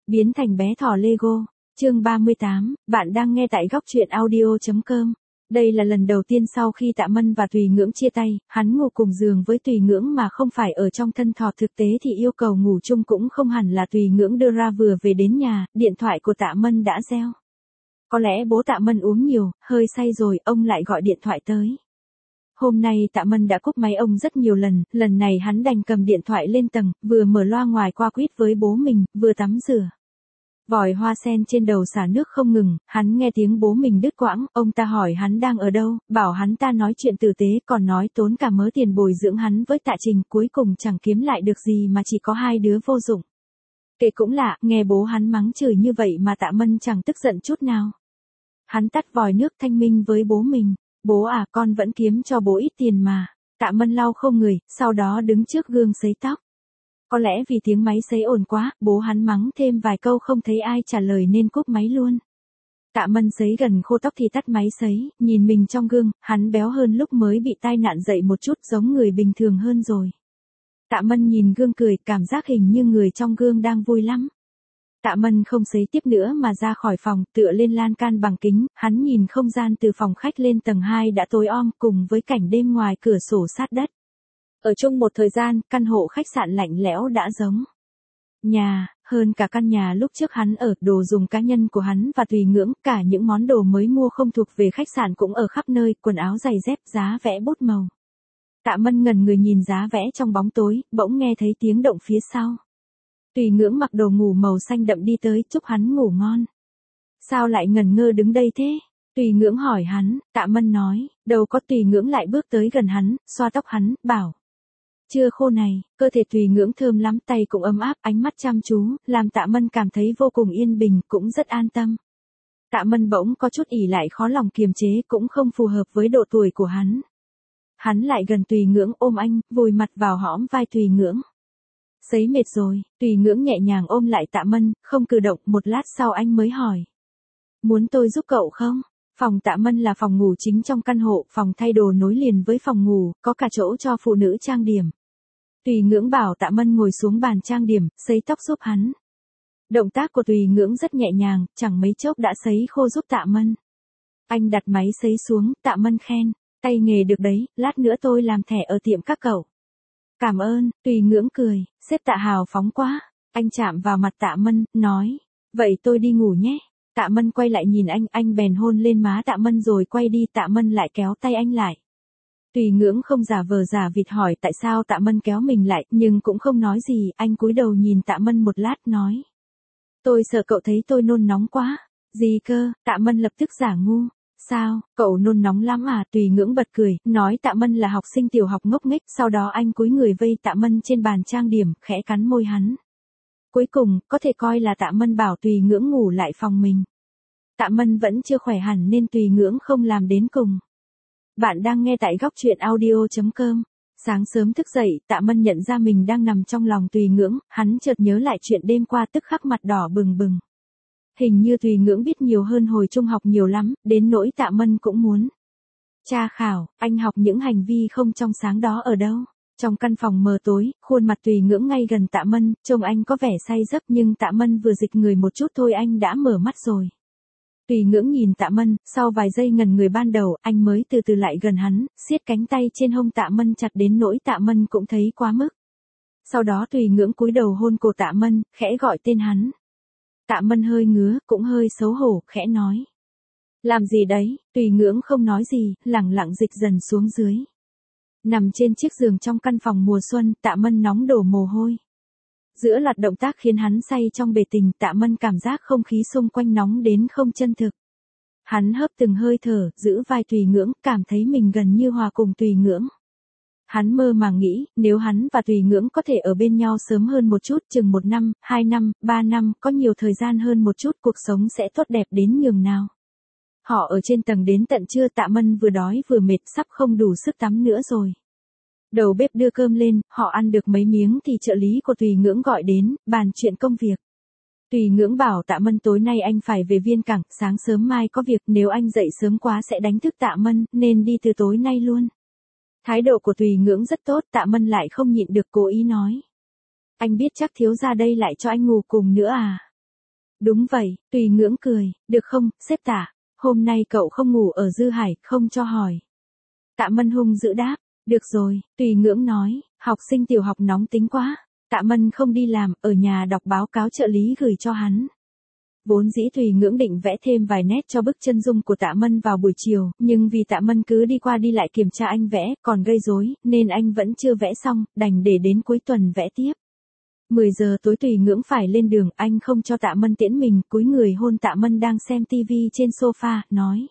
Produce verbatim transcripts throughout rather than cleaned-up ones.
Biến thành bé thỏ Lego. Chương ba mươi tám, bạn đang nghe tại góc truyện audio chấm com. Đây là lần đầu tiên sau khi Tạ Mân và Tùy Ngưỡng chia tay, hắn ngủ cùng giường với Tùy Ngưỡng mà không phải ở trong thân thọ. Thực tế thì yêu cầu ngủ chung cũng không hẳn là Tùy Ngưỡng đưa ra. Vừa về đến nhà, điện thoại của Tạ Mân đã reo. Có lẽ bố Tạ Mân uống nhiều, hơi say rồi, ông lại gọi điện thoại tới. Hôm nay Tạ Mân đã cúp máy ông rất nhiều lần, lần này hắn đành cầm điện thoại lên tầng, vừa mở loa ngoài qua quýt với bố mình, vừa tắm rửa. Vòi hoa sen trên đầu xả nước không ngừng, hắn nghe tiếng bố mình đứt quãng, ông ta hỏi hắn đang ở đâu, bảo hắn ta nói chuyện tử tế, còn nói tốn cả mớ tiền bồi dưỡng hắn với Tạ Trình, cuối cùng chẳng kiếm lại được gì mà chỉ có hai đứa vô dụng. Kể cũng lạ, nghe bố hắn mắng chửi như vậy mà Tạ Mân chẳng tức giận chút nào. Hắn tắt vòi nước thanh minh với bố mình, bố à, con vẫn kiếm cho bố ít tiền mà. Tạ Mân lau khô người, sau đó đứng trước gương sấy tóc. Có lẽ vì tiếng máy sấy ồn quá, bố hắn mắng thêm vài câu không thấy ai trả lời nên cúp máy luôn. Tạ Mân sấy gần khô tóc thì tắt máy sấy, nhìn mình trong gương, hắn béo hơn lúc mới bị tai nạn dậy một chút, giống người bình thường hơn rồi. Tạ Mân nhìn gương cười, cảm giác hình như người trong gương đang vui lắm. Tạ Mân không sấy tiếp nữa mà ra khỏi phòng, tựa lên lan can bằng kính, hắn nhìn không gian từ phòng khách lên tầng hai đã tối om, cùng với cảnh đêm ngoài cửa sổ sát đất. Ở chung một thời gian, căn hộ khách sạn lạnh lẽo đã giống nhà, hơn cả căn nhà lúc trước hắn ở. Đồ dùng cá nhân của hắn và Tùy Ngưỡng, cả những món đồ mới mua không thuộc về khách sạn cũng ở khắp nơi, quần áo giày dép, giá vẽ bút màu. Tạ Mân ngẩn người nhìn giá vẽ trong bóng tối, bỗng nghe thấy tiếng động phía sau. Tùy Ngưỡng mặc đồ ngủ màu xanh đậm đi tới, chúc hắn ngủ ngon. Sao lại ngẩn ngơ đứng đây thế? Tùy Ngưỡng hỏi hắn. Tạ Mân nói, đâu có. Tùy Ngưỡng lại bước tới gần hắn, xoa tóc hắn, bảo. Chưa khô này, cơ thể Tùy Ngưỡng thơm lắm, tay cũng ấm áp, ánh mắt chăm chú, làm Tạ Mân cảm thấy vô cùng yên bình, cũng rất an tâm. Tạ Mân bỗng có chút ỉ lại, khó lòng kiềm chế, cũng không phù hợp với độ tuổi của hắn. Hắn lại gần Tùy Ngưỡng, ôm anh, vùi mặt vào hõm vai Tùy Ngưỡng. Sấy mệt rồi, Tùy Ngưỡng nhẹ nhàng ôm lại Tạ Mân, không cử động. Một lát sau anh mới hỏi. Muốn tôi giúp cậu không? Phòng Tạ Mân là phòng ngủ chính trong căn hộ, phòng thay đồ nối liền với phòng ngủ, có cả chỗ cho phụ nữ trang điểm. Tùy Ngưỡng bảo Tạ Mân ngồi xuống bàn trang điểm, sấy tóc giúp hắn. Động tác của Tùy Ngưỡng rất nhẹ nhàng, chẳng mấy chốc đã sấy khô giúp Tạ Mân. Anh đặt máy sấy xuống, Tạ Mân khen. Tay nghề được đấy, lát nữa tôi làm thẻ ở tiệm các cậu. Cảm ơn. Tùy Ngưỡng cười, sếp Tạ hào phóng quá. Anh chạm vào mặt Tạ Mân, nói. Vậy tôi đi ngủ nhé. Tạ Mân quay lại nhìn anh, anh bèn hôn lên má Tạ Mân rồi quay đi. Tạ Mân lại kéo tay anh lại. Tùy Ngưỡng không giả vờ giả vịt hỏi tại sao Tạ Mân kéo mình lại, nhưng cũng không nói gì. Anh cúi đầu nhìn Tạ Mân một lát, nói. Tôi sợ cậu thấy tôi nôn nóng quá. Gì cơ? Tạ Mân lập tức giả ngu. Sao, cậu nôn nóng lắm à? Tùy Ngưỡng bật cười, nói Tạ Mân là học sinh tiểu học ngốc nghếch. Sau đó anh cúi người vây Tạ Mân trên bàn trang điểm, khẽ cắn môi hắn. Cuối cùng, có thể coi là Tạ Mân bảo Tùy Ngưỡng ngủ lại phòng mình. Tạ Mân vẫn chưa khỏe hẳn nên Tùy Ngưỡng không làm đến cùng. Bạn đang nghe tại góc truyện audio chấm com. Sáng sớm thức dậy, Tạ Mân nhận ra mình đang nằm trong lòng Tùy Ngưỡng, hắn chợt nhớ lại chuyện đêm qua, tức khắc mặt đỏ bừng bừng. Hình như Tùy Ngưỡng biết nhiều hơn hồi trung học nhiều lắm, đến nỗi Tạ Mân cũng muốn tra khảo, anh học những hành vi không trong sáng đó ở đâu. Trong căn phòng mờ tối, khuôn mặt Tùy Ngưỡng ngay gần Tạ Mân, trông anh có vẻ say giấc, nhưng Tạ Mân vừa dịch người một chút thôi anh đã mở mắt rồi. Tùy Ngưỡng nhìn Tạ Mân, sau vài giây ngần người ban đầu, anh mới từ từ lại gần hắn, siết cánh tay trên hông Tạ Mân chặt đến nỗi Tạ Mân cũng thấy quá mức. Sau đó Tùy Ngưỡng cúi đầu hôn cổ Tạ Mân, khẽ gọi tên hắn. Tạ Mân hơi ngứa, cũng hơi xấu hổ, khẽ nói. Làm gì đấy? Tùy Ngưỡng không nói gì, lẳng lặng dịch dần xuống dưới. Nằm trên chiếc giường trong căn phòng mùa xuân, Tạ Mân nóng đổ mồ hôi. Giữa loạt động tác khiến hắn say trong bể tình, Tạ Mân cảm giác không khí xung quanh nóng đến không chân thực. Hắn hớp từng hơi thở, giữ vai Tùy Ngưỡng, cảm thấy mình gần như hòa cùng Tùy Ngưỡng. Hắn mơ màng nghĩ, nếu hắn và Tùy Ngưỡng có thể ở bên nhau sớm hơn một chút, chừng một năm, hai năm, ba năm, có nhiều thời gian hơn một chút, cuộc sống sẽ tốt đẹp đến nhường nào. Họ ở trên tầng đến tận trưa, Tạ Mân vừa đói vừa mệt, sắp không đủ sức tắm nữa rồi. Đầu bếp đưa cơm lên, họ ăn được mấy miếng thì trợ lý của Tùy Ngưỡng gọi đến, bàn chuyện công việc. Tùy Ngưỡng bảo Tạ Mân tối nay anh phải về Viên Cảng, sáng sớm mai có việc, nếu anh dậy sớm quá sẽ đánh thức Tạ Mân, nên đi từ tối nay luôn. Thái độ của Tùy Ngưỡng rất tốt, Tạ Mân lại không nhịn được cố ý nói. Anh biết chắc thiếu gia đây lại cho anh ngủ cùng nữa à? Đúng vậy, Tùy Ngưỡng cười, được không, sếp Tạ, hôm nay cậu không ngủ ở Dư Hải, không cho hỏi. Tạ Mân hung dữ đáp, được rồi, Tùy Ngưỡng nói, học sinh tiểu học nóng tính quá. Tạ Mân không đi làm, ở nhà đọc báo cáo trợ lý gửi cho hắn. Vốn dĩ Tùy Ngưỡng định vẽ thêm vài nét cho bức chân dung của Tạ Mân vào buổi chiều, nhưng vì Tạ Mân cứ đi qua đi lại kiểm tra anh vẽ, còn gây rối, nên anh vẫn chưa vẽ xong, đành để đến cuối tuần vẽ tiếp. mười giờ tối Tùy Ngưỡng phải lên đường, anh không cho Tạ Mân tiễn mình, cúi người hôn Tạ Mân đang xem tivi trên sofa, nói.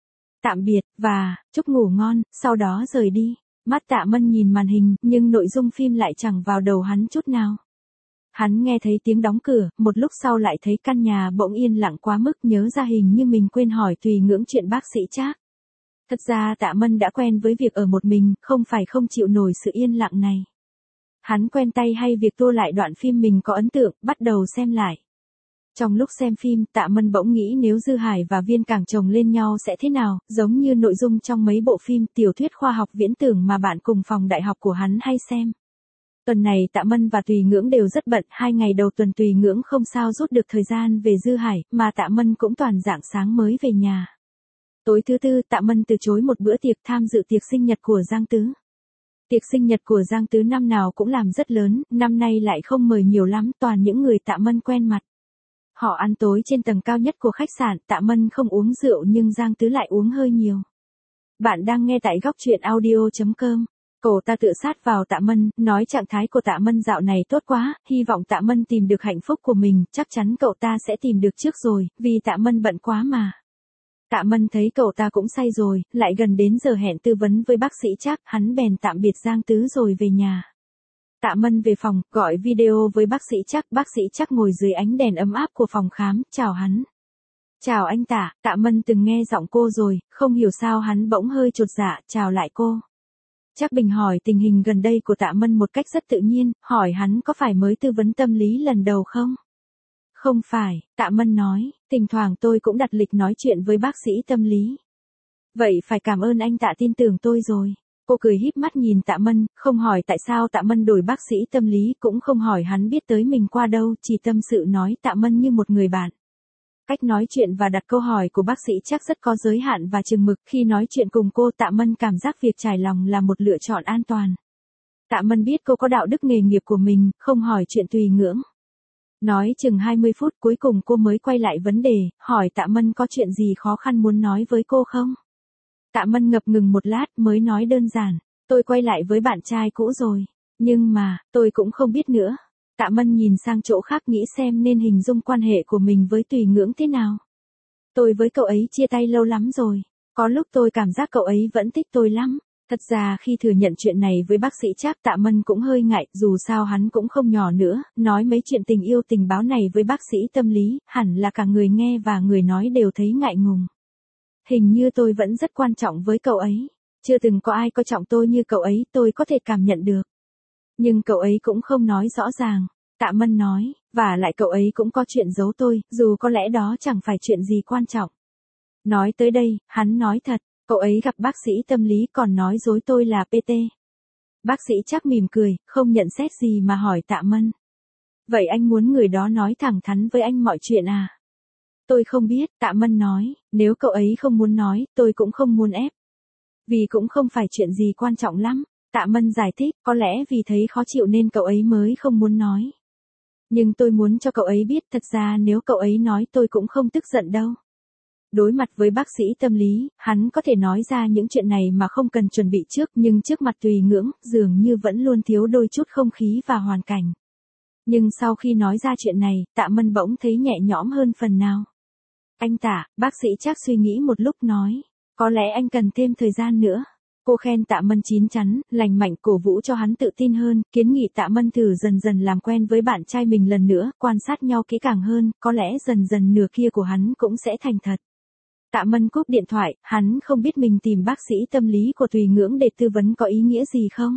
Tạm biệt, và, chúc ngủ ngon, sau đó rời đi. Mắt Tạ Mân nhìn màn hình, nhưng nội dung phim lại chẳng vào đầu hắn chút nào. Hắn nghe thấy tiếng đóng cửa, một lúc sau lại thấy căn nhà bỗng yên lặng quá mức, nhớ ra hình như mình quên hỏi Tùy Ngưỡng chuyện bác sĩ Trác. Thật ra Tạ Mân đã quen với việc ở một mình, không phải không chịu nổi sự yên lặng này. Hắn quen tay hay việc tua lại đoạn phim mình có ấn tượng, bắt đầu xem lại. Trong lúc xem phim, Tạ Mân bỗng nghĩ nếu Dư Hải và Viên Cảng chồng lên nhau sẽ thế nào, giống như nội dung trong mấy bộ phim tiểu thuyết khoa học viễn tưởng mà bạn cùng phòng đại học của hắn hay xem. Tuần này Tạ Mân và Tùy Ngưỡng đều rất bận, hai ngày đầu tuần Tùy Ngưỡng không sao rút được thời gian về Dư Hải, mà Tạ Mân cũng toàn rạng sáng mới về nhà. Tối thứ tư, Tạ Mân từ chối một bữa tiệc tham dự tiệc sinh nhật của Giang Tứ. Tiệc sinh nhật của Giang Tứ năm nào cũng làm rất lớn, năm nay lại không mời nhiều lắm, toàn những người Tạ Mân quen mặt. Họ ăn tối trên tầng cao nhất của khách sạn, Tạ Mân không uống rượu nhưng Giang Tứ lại uống hơi nhiều. Bạn đang nghe tại góc truyện audio chấm com. Cậu ta tựa sát vào Tạ Mân, nói trạng thái của Tạ Mân dạo này tốt quá, hy vọng Tạ Mân tìm được hạnh phúc của mình, chắc chắn cậu ta sẽ tìm được trước rồi, vì Tạ Mân bận quá mà. Tạ Mân thấy cậu ta cũng say rồi, lại gần đến giờ hẹn tư vấn với bác sĩ Trác, hắn bèn tạm biệt Giang Tứ rồi về nhà. Tạ Mân về phòng, gọi video với bác sĩ Trác, bác sĩ Trác ngồi dưới ánh đèn ấm áp của phòng khám, chào hắn. Chào anh Tạ, Tạ Mân từng nghe giọng cô rồi, không hiểu sao hắn bỗng hơi chột dạ, chào lại cô. Trác Bình hỏi tình hình gần đây của Tạ Mân một cách rất tự nhiên, hỏi hắn có phải mới tư vấn tâm lý lần đầu không? Không phải, Tạ Mân nói, thỉnh thoảng tôi cũng đặt lịch nói chuyện với bác sĩ tâm lý. Vậy phải cảm ơn anh Tạ tin tưởng tôi rồi. Cô cười híp mắt nhìn Tạ Mân, không hỏi tại sao Tạ Mân đổi bác sĩ tâm lý, cũng không hỏi hắn biết tới mình qua đâu, chỉ tâm sự nói Tạ Mân như một người bạn. Cách nói chuyện và đặt câu hỏi của bác sĩ chắc rất có giới hạn và chừng mực, khi nói chuyện cùng cô Tạ Mân cảm giác việc trải lòng là một lựa chọn an toàn. Tạ Mân biết cô có đạo đức nghề nghiệp của mình, không hỏi chuyện Tùy Ngưỡng. Nói chừng hai mươi phút cuối cùng cô mới quay lại vấn đề, hỏi Tạ Mân có chuyện gì khó khăn muốn nói với cô không? Tạ Mân ngập ngừng một lát mới nói đơn giản, tôi quay lại với bạn trai cũ rồi, nhưng mà, tôi cũng không biết nữa. Tạ Mân nhìn sang chỗ khác nghĩ xem nên hình dung quan hệ của mình với Tùy Ngưỡng thế nào. Tôi với cậu ấy chia tay lâu lắm rồi, có lúc tôi cảm giác cậu ấy vẫn thích tôi lắm. Thật ra khi thừa nhận chuyện này với bác sĩ Trác, Tạ Mân cũng hơi ngại, dù sao hắn cũng không nhỏ nữa, nói mấy chuyện tình yêu tình báo này với bác sĩ tâm lý, hẳn là cả người nghe và người nói đều thấy ngại ngùng. Hình như tôi vẫn rất quan trọng với cậu ấy, chưa từng có ai coi trọng tôi như cậu ấy, tôi có thể cảm nhận được. Nhưng cậu ấy cũng không nói rõ ràng, Tạ Mân nói, và lại cậu ấy cũng có chuyện giấu tôi, dù có lẽ đó chẳng phải chuyện gì quan trọng. Nói tới đây, hắn nói thật. Cậu ấy gặp bác sĩ tâm lý còn nói dối tôi là pê tê. Bác sĩ Trác mỉm cười, không nhận xét gì mà hỏi Tạ Mân. Vậy anh muốn người đó nói thẳng thắn với anh mọi chuyện à? Tôi không biết, Tạ Mân nói, nếu cậu ấy không muốn nói, tôi cũng không muốn ép. Vì cũng không phải chuyện gì quan trọng lắm. Tạ Mân giải thích, có lẽ vì thấy khó chịu nên cậu ấy mới không muốn nói. Nhưng tôi muốn cho cậu ấy biết thật ra nếu cậu ấy nói tôi cũng không tức giận đâu. Đối mặt với bác sĩ tâm lý, hắn có thể nói ra những chuyện này mà không cần chuẩn bị trước, nhưng trước mặt Tùy Ngưỡng, dường như vẫn luôn thiếu đôi chút không khí và hoàn cảnh. Nhưng sau khi nói ra chuyện này, Tạ Mân bỗng thấy nhẹ nhõm hơn phần nào. Anh Tạ, bác sĩ Trác suy nghĩ một lúc nói, có lẽ anh cần thêm thời gian nữa. Cô khen Tạ Mân chín chắn, lành mạnh, cổ vũ cho hắn tự tin hơn, kiến nghị Tạ Mân thử dần dần làm quen với bạn trai mình lần nữa, quan sát nhau kỹ càng hơn, có lẽ dần dần nửa kia của hắn cũng sẽ thành thật. Tạ Mân cúp điện thoại, hắn không biết mình tìm bác sĩ tâm lý của Tùy Ngưỡng để tư vấn có ý nghĩa gì không.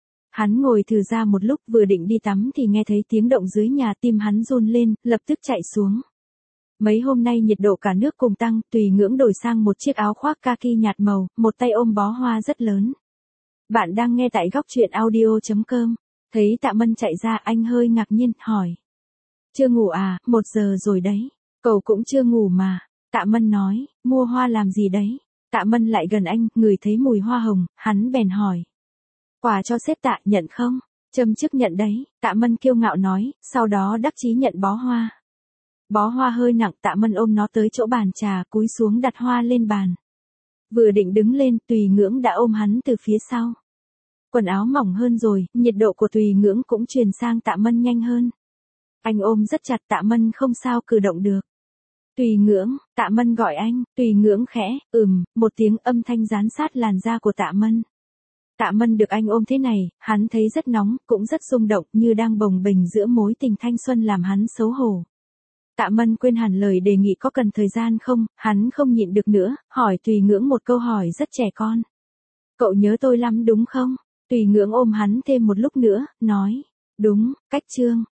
Hắn ngồi thử ra một lúc vừa định đi tắm thì nghe thấy tiếng động dưới nhà, tim hắn run lên, lập tức chạy xuống. Mấy hôm nay nhiệt độ cả nước cùng tăng, Tùy Ngưỡng đổi sang một chiếc áo khoác kaki nhạt màu, một tay ôm bó hoa rất lớn. Bạn đang nghe tại góc truyện audio chấm com. Thấy Tạ Mân chạy ra anh hơi ngạc nhiên, hỏi. Chưa ngủ à, một giờ rồi đấy. Cậu cũng chưa ngủ mà. Tạ Mân nói, mua hoa làm gì đấy? Tạ Mân lại gần anh, ngửi thấy mùi hoa hồng, hắn bèn hỏi. Quà cho sếp Tạ, nhận không? Châm chức nhận đấy, Tạ Mân kiêu ngạo nói, sau đó đắc chí nhận bó hoa. Bó hoa hơi nặng, Tạ Mân ôm nó tới chỗ bàn trà, cúi xuống đặt hoa lên bàn. Vừa định đứng lên, Tùy Ngưỡng đã ôm hắn từ phía sau. Quần áo mỏng hơn rồi, nhiệt độ của Tùy Ngưỡng cũng truyền sang Tạ Mân nhanh hơn. Anh ôm rất chặt, Tạ Mân không sao cử động được. Tùy Ngưỡng, Tạ Mân gọi anh, Tùy Ngưỡng khẽ, ừm, một tiếng, âm thanh dán sát làn da của Tạ Mân. Tạ Mân được anh ôm thế này, hắn thấy rất nóng, cũng rất rung động, như đang bồng bềnh giữa mối tình thanh xuân làm hắn xấu hổ. Tạ Mân quên hẳn lời đề nghị có cần thời gian không, hắn không nhịn được nữa, hỏi Tùy Ngưỡng một câu hỏi rất trẻ con. Cậu nhớ tôi lắm đúng không? Tùy Ngưỡng ôm hắn thêm một lúc nữa, nói, đúng, cách chương.